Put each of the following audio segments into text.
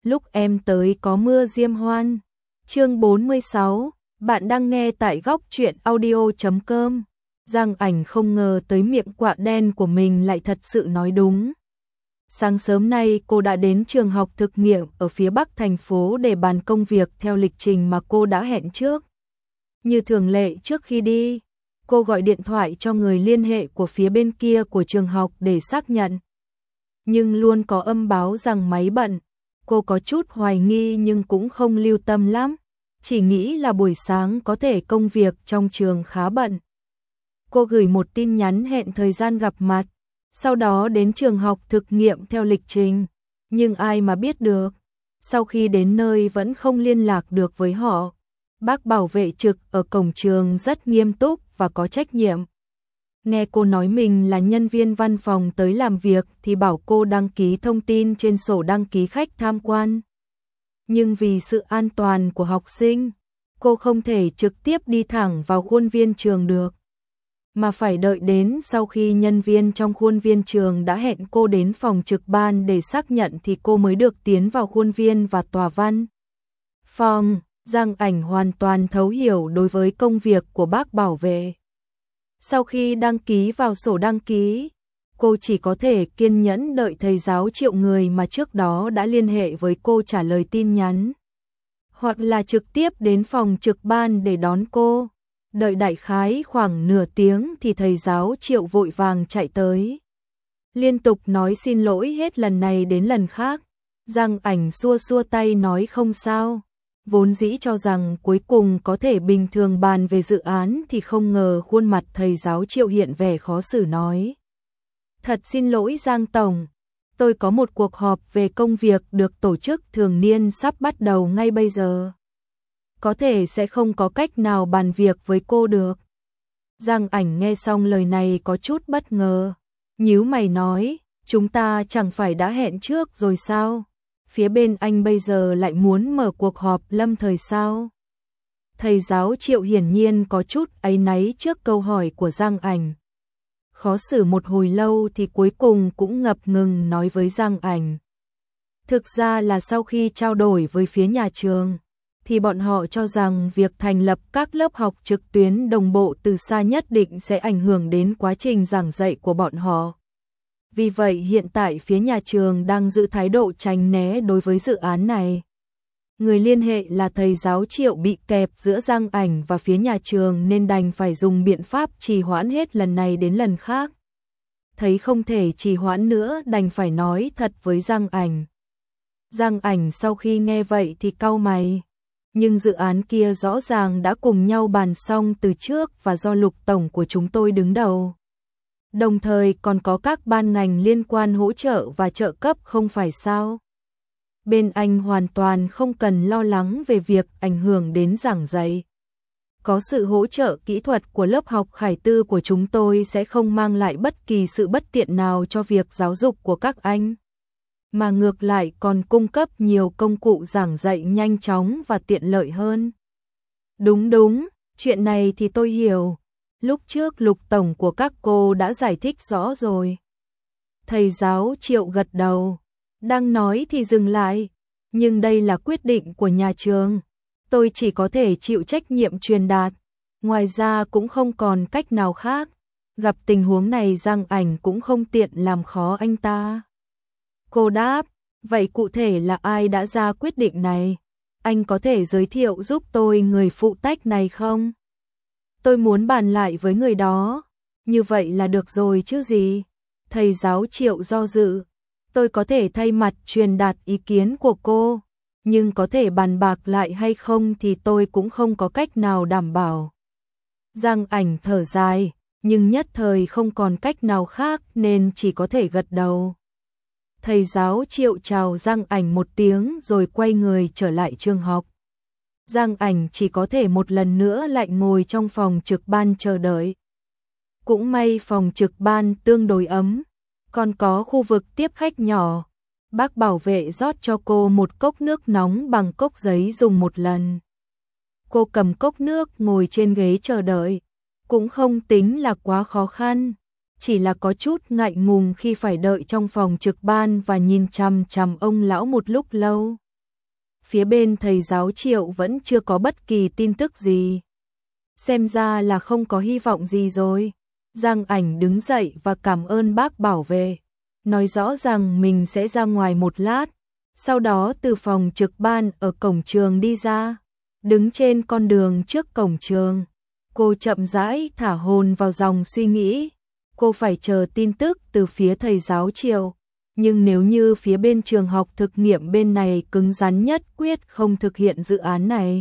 lúc em tới có mưa diêm hoan. Chương 46, bạn đang nghe tại góc truyện audio.com. Giang Ảnh không ngờ tới miệng quạ đen của mình lại thật sự nói đúng. Sáng sớm nay cô đã đến trường học thực nghiệm ở phía bắc thành phố để bàn công việc theo lịch trình mà cô đã hẹn trước. Như thường lệ trước khi đi, cô gọi điện thoại cho người liên hệ của phía bên kia của trường học để xác nhận. Nhưng luôn có âm báo rằng máy bận. Cô có chút hoài nghi nhưng cũng không lưu tâm lắm, chỉ nghĩ là buổi sáng có thể công việc trong trường khá bận. Cô gửi một tin nhắn hẹn thời gian gặp mặt, sau đó đến trường học thực nghiệm theo lịch trình, nhưng ai mà biết được, sau khi đến nơi vẫn không liên lạc được với họ. Bác bảo vệ trực ở cổng trường rất nghiêm túc và có trách nhiệm. Nghe cô nói mình là nhân viên văn phòng tới làm việc thì bảo cô đăng ký thông tin trên sổ đăng ký khách tham quan. Nhưng vì sự an toàn của học sinh, cô không thể trực tiếp đi thẳng vào khuôn viên trường được, mà phải đợi đến sau khi nhân viên trong khuôn viên trường đã hẹn cô đến phòng trực ban để xác nhận thì cô mới được tiến vào khuôn viên và tòa văn phòng. Giang Ảnh hoàn toàn thấu hiểu đối với công việc của bác bảo vệ. Sau khi đăng ký vào sổ đăng ký, cô chỉ có thể kiên nhẫn đợi thầy giáo Triệu người mà trước đó đã liên hệ với cô trả lời tin nhắn, hoặc là trực tiếp đến phòng trực ban để đón cô. Đợi đại khái khoảng nửa tiếng thì thầy giáo Triệu vội vàng chạy tới, liên tục nói xin lỗi hết lần này đến lần khác. Giang Ảnh xua xua tay nói không sao, vốn dĩ cho rằng cuối cùng có thể bình thường bàn về dự án thì không ngờ khuôn mặt thầy giáo Triệu hiện vẻ khó xử nói. Thật xin lỗi Giang Tổng, tôi có một cuộc họp về công việc được tổ chức thường niên sắp bắt đầu ngay bây giờ. Có thể sẽ không có cách nào bàn việc với cô được. Giang Ảnh nghe xong lời này có chút bất ngờ, nhíu mày nói, chúng ta chẳng phải đã hẹn trước rồi sao? Phía bên anh bây giờ lại muốn mở cuộc họp lâm thời sao? Thầy giáo Triệu hiển nhiên có chút áy náy trước câu hỏi của Giang Ảnh. Khó xử một hồi lâu thì cuối cùng cũng ngập ngừng nói với Giang Ảnh. Thực ra là sau khi trao đổi với phía nhà trường, thì bọn họ cho rằng việc thành lập các lớp học trực tuyến đồng bộ từ xa nhất định sẽ ảnh hưởng đến quá trình giảng dạy của bọn họ. Vì vậy hiện tại phía nhà trường đang giữ thái độ tránh né đối với dự án này. Người liên hệ là thầy giáo Triệu bị kẹp giữa Giang Ảnh và phía nhà trường nên đành phải dùng biện pháp trì hoãn hết lần này đến lần khác. Thấy không thể trì hoãn nữa đành phải nói thật với Giang Ảnh. Giang Ảnh sau khi nghe vậy thì cau mày. Nhưng dự án kia rõ ràng đã cùng nhau bàn xong từ trước và do Lục Tổng của chúng tôi đứng đầu. Đồng thời còn có các ban ngành liên quan hỗ trợ và trợ cấp không phải sao? Bên anh hoàn toàn không cần lo lắng về việc ảnh hưởng đến giảng dạy. Có sự hỗ trợ kỹ thuật của lớp học Khải Tư của chúng tôi sẽ không mang lại bất kỳ sự bất tiện nào cho việc giáo dục của các anh, mà ngược lại còn cung cấp nhiều công cụ giảng dạy nhanh chóng và tiện lợi hơn. Đúng, chuyện này thì tôi hiểu. Lúc trước Lục Tổng của các cô đã giải thích rõ rồi. Thầy giáo Triệu gật đầu, đang nói thì dừng lại, nhưng đây là quyết định của nhà trường. Tôi chỉ có thể chịu trách nhiệm truyền đạt, ngoài ra cũng không còn cách nào khác. Gặp tình huống này Giang Ảnh cũng không tiện làm khó anh ta. Cô đáp, vậy cụ thể là ai đã ra quyết định này? Anh có thể giới thiệu giúp tôi người phụ trách này không? Tôi muốn bàn lại với người đó. Như vậy là được rồi chứ gì? Thầy giáo Triệu do dự. Tôi có thể thay mặt truyền đạt ý kiến của cô, nhưng có thể bàn bạc lại hay không thì tôi cũng không có cách nào đảm bảo. Giang Ảnh thở dài, nhưng nhất thời không còn cách nào khác nên chỉ có thể gật đầu. Thầy giáo Triệu chào Giang Ảnh một tiếng rồi quay người trở lại trường học. Giang Ảnh chỉ có thể một lần nữa lại ngồi trong phòng trực ban chờ đợi. Cũng may phòng trực ban tương đối ấm, còn có khu vực tiếp khách nhỏ. Bác bảo vệ rót cho cô một cốc nước nóng bằng cốc giấy dùng một lần. Cô cầm cốc nước ngồi trên ghế chờ đợi, cũng không tính là quá khó khăn, chỉ là có chút ngại ngùng khi phải đợi trong phòng trực ban và nhìn chằm chằm ông lão một lúc lâu. phía bên thầy giáo Triệu vẫn chưa có bất kỳ tin tức gì. Xem ra là không có hy vọng gì rồi. Giang Ảnh đứng dậy và cảm ơn bác bảo vệ, nói rõ rằng mình sẽ ra ngoài một lát, sau đó từ phòng trực ban ở cổng trường đi ra, đứng trên con đường trước cổng trường. Cô chậm rãi thả hồn vào dòng suy nghĩ, cô phải chờ tin tức từ phía thầy giáo Triệu, nhưng nếu như phía bên trường học thực nghiệm bên này cứng rắn nhất quyết không thực hiện dự án này,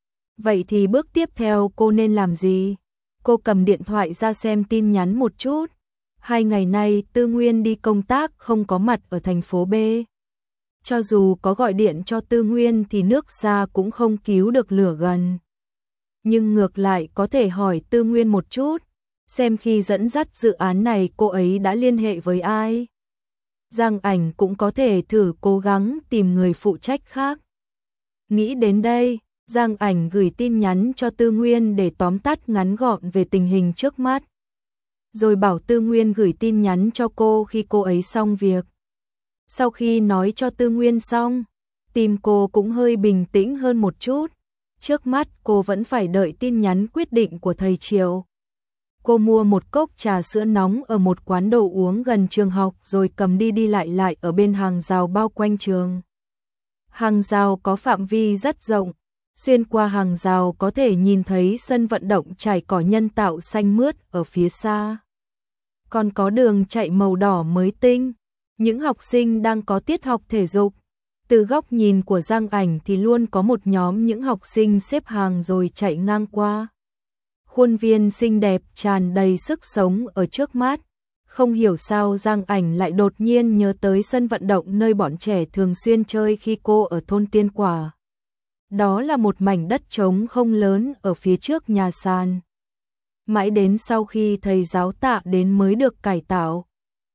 vậy thì bước tiếp theo cô nên làm gì? Cô cầm điện thoại ra xem tin nhắn một chút. 2 ngày nay Tư Nguyên đi công tác không có mặt ở thành phố B. Cho dù có gọi điện cho Tư Nguyên thì nước xa cũng không cứu được lửa gần. Nhưng ngược lại có thể hỏi Tư Nguyên một chút, xem khi dẫn dắt dự án này cô ấy đã liên hệ với ai. Giang Ảnh cũng có thể thử cố gắng tìm người phụ trách khác. Nghĩ đến đây, Giang Ảnh gửi tin nhắn cho Tư Nguyên để tóm tắt ngắn gọn về tình hình trước mắt. Rồi bảo Tư Nguyên gửi tin nhắn cho cô khi cô ấy xong việc. Sau khi nói cho Tư Nguyên xong, tim cô cũng hơi bình tĩnh hơn một chút. Trước mắt cô vẫn phải đợi tin nhắn quyết định của thầy Triệu. Cô mua một cốc trà sữa nóng ở một quán đồ uống gần trường học rồi cầm đi lại ở bên hàng rào bao quanh trường. Hàng rào có phạm vi rất rộng, xuyên qua hàng rào có thể nhìn thấy sân vận động trải cỏ nhân tạo xanh mướt ở phía xa. Còn có đường chạy màu đỏ mới tinh, những học sinh đang có tiết học thể dục. Từ góc nhìn của Giang Ảnh thì luôn có một nhóm những học sinh xếp hàng rồi chạy ngang qua. Khuôn viên xinh đẹp tràn đầy sức sống ở trước mắt. Không hiểu sao Giang Ảnh lại đột nhiên nhớ tới sân vận động nơi bọn trẻ thường xuyên chơi khi cô ở thôn Tiên Quả. Đó là một mảnh đất trống không lớn ở phía trước nhà sàn. Mãi đến sau khi thầy giáo Tạ đến mới được cải tạo.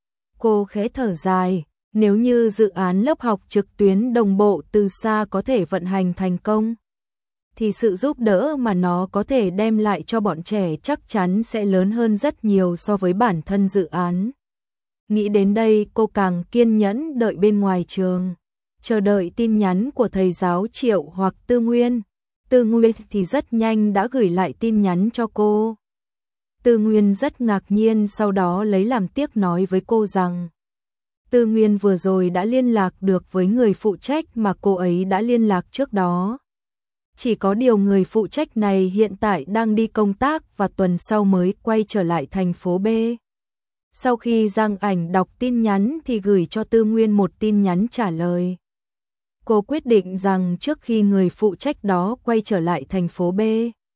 Cô khẽ thở dài, nếu như dự án lớp học trực tuyến đồng bộ từ xa có thể vận hành thành công, thì sự giúp đỡ mà nó có thể đem lại cho bọn trẻ chắc chắn sẽ lớn hơn rất nhiều so với bản thân dự án. Nghĩ đến đây cô càng kiên nhẫn đợi bên ngoài trường, chờ đợi tin nhắn của thầy giáo Triệu hoặc Tư Nguyên. Tư Nguyên thì rất nhanh đã gửi lại tin nhắn cho cô. Tư Nguyên rất ngạc nhiên, sau đó lấy làm tiếc nói với cô rằng Tư Nguyên vừa rồi đã liên lạc được với người phụ trách mà cô ấy đã liên lạc trước đó. Chỉ có điều người phụ trách này hiện tại đang đi công tác và tuần sau mới quay trở lại thành phố B. Sau khi Giang Ảnh đọc tin nhắn thì gửi cho Tư Nguyên một tin nhắn trả lời. Cô quyết định rằng trước khi người phụ trách đó quay trở lại thành phố B,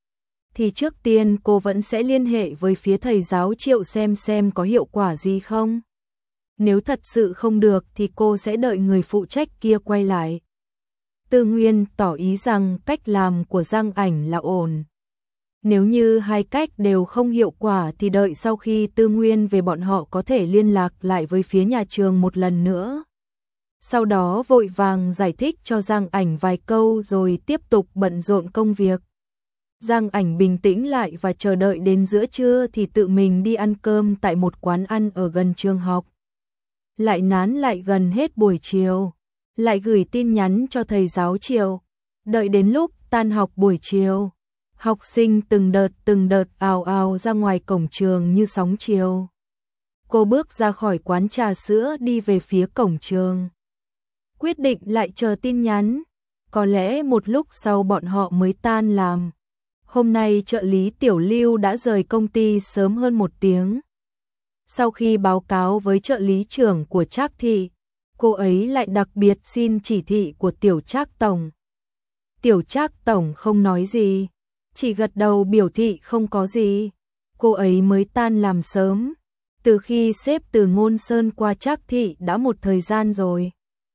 thì trước tiên cô vẫn sẽ liên hệ với phía thầy giáo Triệu xem có hiệu quả gì không. Nếu thật sự không được thì cô sẽ đợi người phụ trách kia quay lại. Tư Nguyên tỏ ý rằng cách làm của Giang Ảnh là ổn. Nếu như hai cách đều không hiệu quả thì đợi sau khi Tư Nguyên về bọn họ có thể liên lạc lại với phía nhà trường một lần nữa. Sau đó vội vàng giải thích cho Giang Ảnh vài câu rồi tiếp tục bận rộn công việc. Giang Ảnh bình tĩnh lại và chờ đợi đến giữa trưa thì tự mình đi ăn cơm tại một quán ăn ở gần trường học. Lại nán lại gần hết buổi chiều, lại gửi tin nhắn cho thầy giáo Triệu. Đợi đến lúc tan học buổi chiều, học sinh từng đợt ào ào ra ngoài cổng trường như sóng chiều. Cô bước ra khỏi quán trà sữa đi về phía cổng trường. Quyết định lại chờ tin nhắn, có lẽ một lúc sau bọn họ mới tan làm. Hôm nay trợ lý Tiểu Lưu đã rời công ty sớm hơn 1 tiếng. Sau khi báo cáo với trợ lý trưởng của Trác Thị, cô ấy lại đặc biệt xin chỉ thị của Tiểu Trác Tổng. Tiểu Trác Tổng không nói gì, chỉ gật đầu biểu thị không có gì. Cô ấy mới tan làm sớm, từ khi sếp Từ Ngôn Sơn qua Trác Thị đã một thời gian rồi.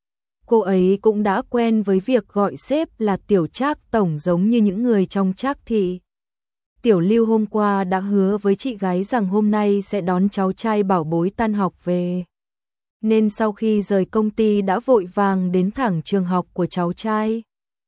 Cô ấy cũng đã quen với việc gọi sếp là Tiểu Trác Tổng giống như những người trong Trác Thị. Tiểu Lưu hôm qua đã hứa với chị gái rằng hôm nay sẽ đón cháu trai bảo bối tan học về. Nên sau khi rời công ty đã vội vàng đến thẳng trường học của cháu trai.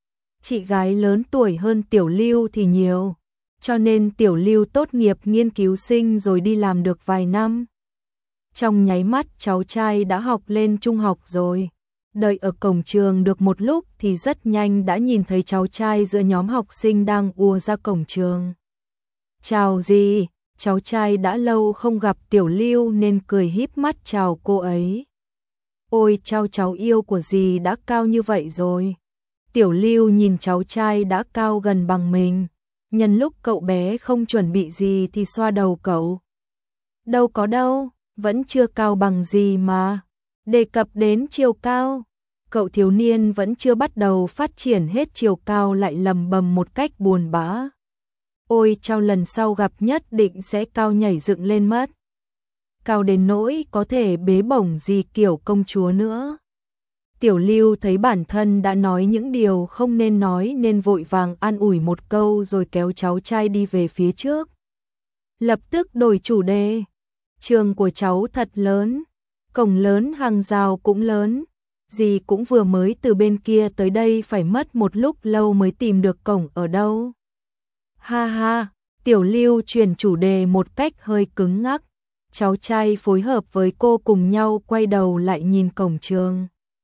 Chị gái lớn tuổi hơn Tiểu Lưu thì nhiều, cho nên Tiểu Lưu tốt nghiệp nghiên cứu sinh rồi đi làm được vài năm. Trong nháy mắt cháu trai đã học lên trung học rồi. Đợi ở cổng trường được một lúc thì rất nhanh đã nhìn thấy cháu trai giữa nhóm học sinh đang ùa ra cổng trường. Chào dì, cháu trai đã lâu không gặp Tiểu Lưu nên cười híp mắt chào cô ấy. Ôi cháu yêu của dì đã cao như vậy rồi. Tiểu Lưu nhìn cháu trai đã cao gần bằng mình. Nhân lúc cậu bé không chuẩn bị gì thì xoa đầu cậu. Đâu có đâu, vẫn chưa cao bằng gì mà. Đề cập đến chiều cao, cậu thiếu niên vẫn chưa bắt đầu phát triển hết chiều cao lại lầm bầm một cách buồn bã. Ôi cháu lần sau gặp nhất định sẽ cao nhảy dựng lên mất. Cao đến nỗi có thể bế bổng gì kiểu công chúa nữa. Tiểu Lưu thấy bản thân đã nói những điều không nên nói nên vội vàng an ủi một câu rồi kéo cháu trai đi về phía trước. Lập tức đổi chủ đề. Trường của cháu thật lớn, cổng lớn hàng rào cũng lớn. Dì cũng vừa mới từ bên kia tới đây phải mất một lúc lâu mới tìm được cổng ở đâu. Ha ha, Tiểu Lưu chuyển chủ đề một cách hơi cứng ngắc. Cháu trai phối hợp với cô cùng nhau quay đầu lại nhìn cổng trường.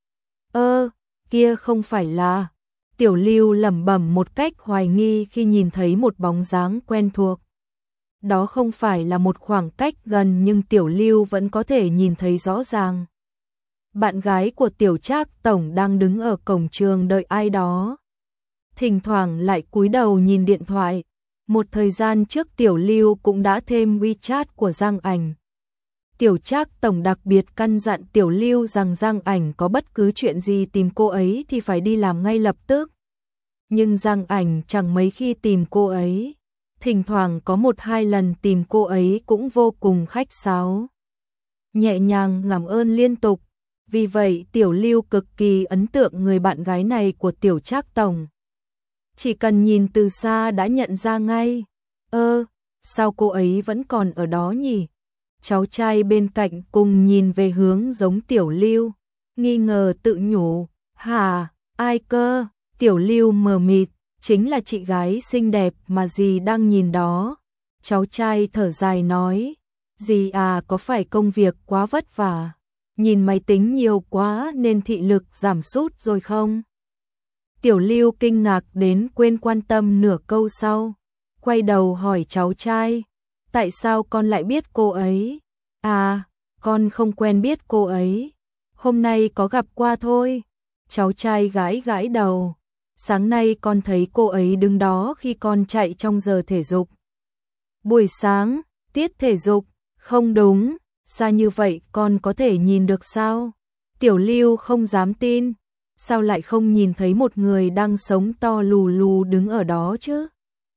Kia không phải là... Tiểu Lưu lẩm bẩm một cách hoài nghi khi nhìn thấy một bóng dáng quen thuộc. Đó không phải là một khoảng cách gần nhưng Tiểu Lưu vẫn có thể nhìn thấy rõ ràng. Bạn gái của Tiểu Trác tổng đang đứng ở cổng trường đợi ai đó. Thỉnh thoảng lại cúi đầu nhìn điện thoại. Một thời gian trước Tiểu Lưu cũng đã thêm WeChat của Giang Ảnh. Tiểu Trác tổng đặc biệt căn dặn Tiểu Lưu rằng Giang Ảnh có bất cứ chuyện gì tìm cô ấy thì phải đi làm ngay lập tức. Nhưng Giang Ảnh chẳng mấy khi tìm cô ấy. Thỉnh thoảng có 1-2 lần tìm cô ấy cũng vô cùng khách sáo. Nhẹ nhàng cảm ơn liên tục. Vì vậy Tiểu Lưu cực kỳ ấn tượng người bạn gái này của Tiểu Trác tổng. Chỉ cần nhìn từ xa đã nhận ra ngay. Sao cô ấy vẫn còn ở đó nhỉ? Cháu trai bên cạnh cùng nhìn về hướng giống Tiểu Lưu, nghi ngờ tự nhủ, hả, ai cơ? Tiểu Lưu mờ mịt, chính là chị gái xinh đẹp mà dì đang nhìn đó. Cháu trai thở dài nói, dì à có phải công việc quá vất vả, nhìn máy tính nhiều quá nên thị lực giảm sút rồi không? Tiểu Lưu kinh ngạc đến quên quan tâm nửa câu sau, quay đầu hỏi cháu trai, tại sao con lại biết cô ấy? À, con không quen biết cô ấy, hôm nay có gặp qua thôi. Cháu trai gãi gãi đầu, sáng nay con thấy cô ấy đứng đó khi con chạy trong giờ thể dục. Buổi sáng, tiết thể dục, không đúng, xa như vậy con có thể nhìn được sao? Tiểu Lưu không dám tin, sao lại không nhìn thấy một người đang sống to lù lù đứng ở đó chứ?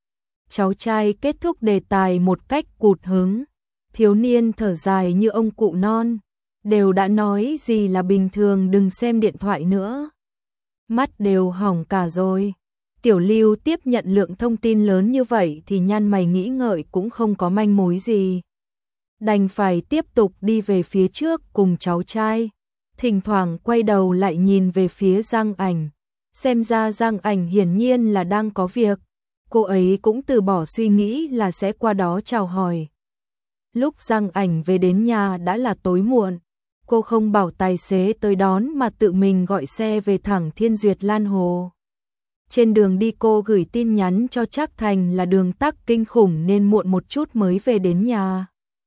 Cháu trai kết thúc đề tài một cách cụt hứng, thiếu niên thở dài như ông cụ non, đều đã nói gì là bình thường đừng xem điện thoại nữa. Mắt đều hỏng cả rồi. Tiểu Lưu tiếp nhận lượng thông tin lớn như vậy thì nhăn mày nghĩ ngợi cũng không có manh mối gì. Đành phải tiếp tục đi về phía trước cùng cháu trai, thỉnh thoảng quay đầu lại nhìn về phía Giang Ảnh. Xem ra Giang Ảnh hiển nhiên là đang có việc, cô ấy cũng từ bỏ suy nghĩ là sẽ qua đó chào hỏi. Lúc Giang Ảnh về đến nhà đã là tối muộn, cô không bảo tài xế tới đón mà tự mình gọi xe về thẳng Thiên Duyệt Lan Hồ. Trên đường đi cô gửi tin nhắn cho Trác Thành là đường tắc kinh khủng nên muộn một chút mới về đến nhà.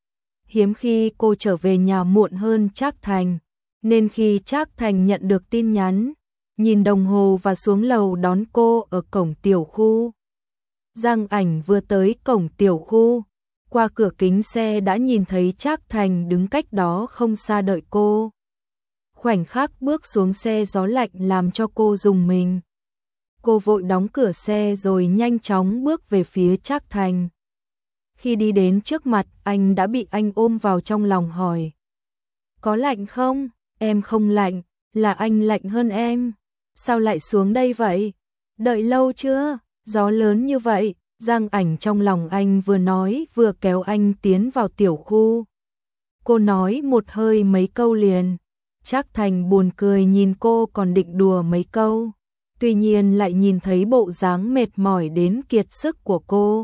Hiếm khi cô trở về nhà muộn hơn Trác Thành, nên khi Trác Thành nhận được tin nhắn, nhìn đồng hồ và xuống lầu đón cô ở cổng tiểu khu. Giang Ảnh vừa tới cổng tiểu khu, qua cửa kính xe đã nhìn thấy Trác Thành đứng cách đó không xa đợi cô. Khoảnh khắc bước xuống xe gió lạnh làm cho cô rùng mình. Cô vội đóng cửa xe rồi nhanh chóng bước về phía Trác Thành. Khi đi đến trước mặt anh đã bị anh ôm vào trong lòng hỏi. Có lạnh không? Em không lạnh, là anh lạnh hơn em. Sao lại xuống đây vậy? Đợi lâu chưa? Gió lớn như vậy. Giang Ảnh trong lòng anh vừa nói vừa kéo anh tiến vào tiểu khu. Cô nói một hơi mấy câu liền. Trác Thành buồn cười nhìn cô còn định đùa mấy câu. Tuy nhiên lại nhìn thấy bộ dáng mệt mỏi đến kiệt sức của cô.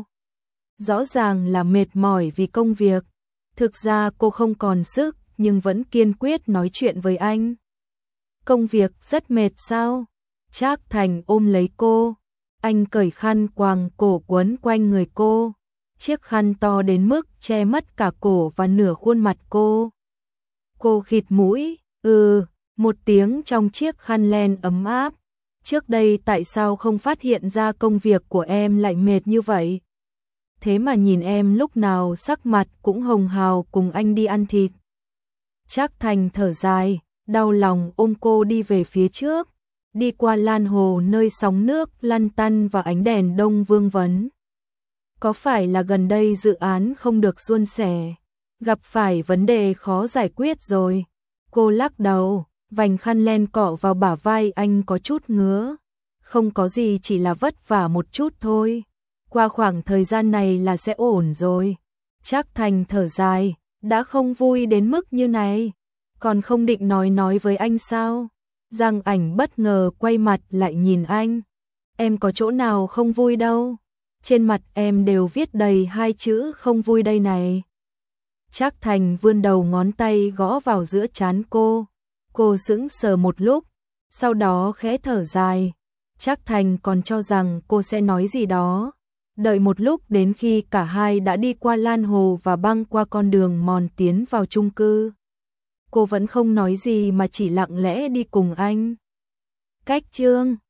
Rõ ràng là mệt mỏi vì công việc. Thực ra cô không còn sức nhưng vẫn kiên quyết nói chuyện với anh. Công việc rất mệt sao? Trác Thành ôm lấy cô, anh cởi khăn quàng cổ quấn quanh người cô. Chiếc khăn to đến mức che mất cả cổ và nửa khuôn mặt cô. Cô khịt mũi, một tiếng trong chiếc khăn len ấm áp. Trước đây tại sao không phát hiện ra công việc của em lại mệt như vậy? Thế mà nhìn em lúc nào sắc mặt cũng hồng hào cùng anh đi ăn thịt. Trác Thành thở dài, đau lòng ôm cô đi về phía trước, đi qua lan hồ nơi sóng nước lăn tăn và ánh đèn đông vương vấn. Có phải là gần đây dự án không được suôn sẻ, gặp phải vấn đề khó giải quyết rồi? Cô lắc đầu, vành khăn len cọ vào bả vai anh có chút ngứa. Không có gì, chỉ là vất vả một chút thôi. Qua khoảng thời gian này là sẽ ổn rồi. Trác Thành thở dài, đã không vui đến mức như này, còn không định nói với anh sao? Giang Ảnh bất ngờ quay mặt lại nhìn anh. Em có chỗ nào không vui đâu. Trên mặt em đều viết đầy 2 chữ không vui đây này. Trác Thành vươn đầu ngón tay gõ vào giữa trán cô. Cô sững sờ một lúc, sau đó khẽ thở dài. Trác Thành còn cho rằng cô sẽ nói gì đó. Đợi một lúc đến khi cả hai đã đi qua lan hồ và băng qua con đường mòn tiến vào chung cư. Cô vẫn không nói gì mà chỉ lặng lẽ đi cùng anh. Cách chương